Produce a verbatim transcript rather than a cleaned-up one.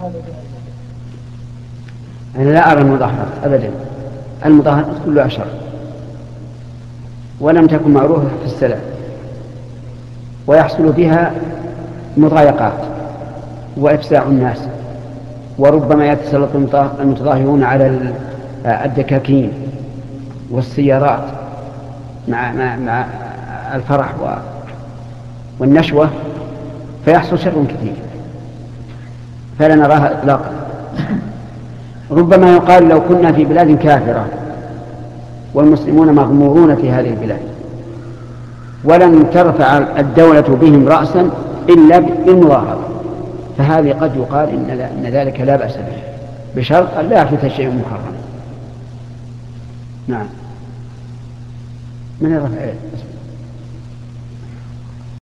أنا لا أرى المظاهرات أبدا، المظاهرات كلها شر ولم تكن معروفة في السلف، ويحصل بها مضايقات وإفساع الناس، وربما يتسلط المتظاهرون على الدكاكين والسيارات مع, مع, مع الفرح والنشوة، فيحصل شر كثير، فلا نراها إطلاقا. ربما يقال لو كنا في بلاد كافرة والمسلمون مغمورون في هذه البلاد ولن ترفع الدولة بهم رأسا إلا بالمظاهرة، فهذه قد يقال إن ذلك لا بأس به بشرط أن لا يحدث شيء محرم. نعم. من الرفع